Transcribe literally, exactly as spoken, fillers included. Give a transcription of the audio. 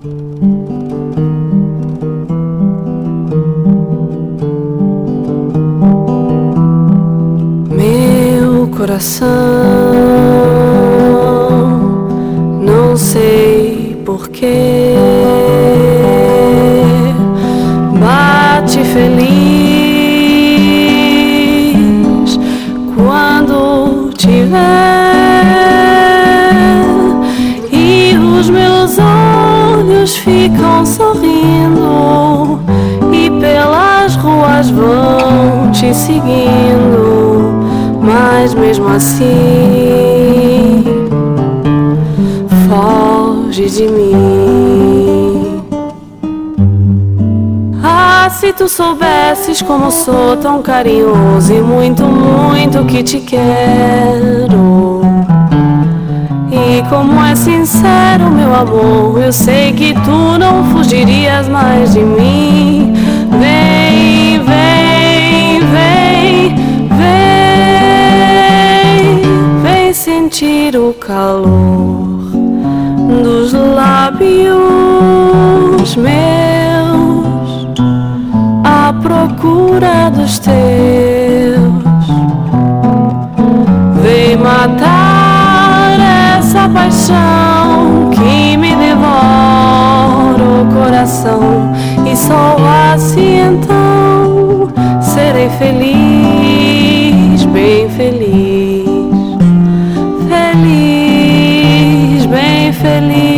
Meu coração, não sei porquê, bate feliz quando te ver, e os meus olhos ficam sorrindo e pelas ruas vão te seguindo, mas mesmo assim foge de mim. Ah, se tu soubesses como sou tão carinhoso e muito, muito que te quero, e como é sincero meu amor, eu sei que tu não fugirias mais de mim. Vem, vem, vem, vem, vem sentir o calor dos lábios meus à procura dos teus. Vem matar essa paixão que me devora o coração, e só assim então serei feliz, bem feliz, feliz, bem feliz.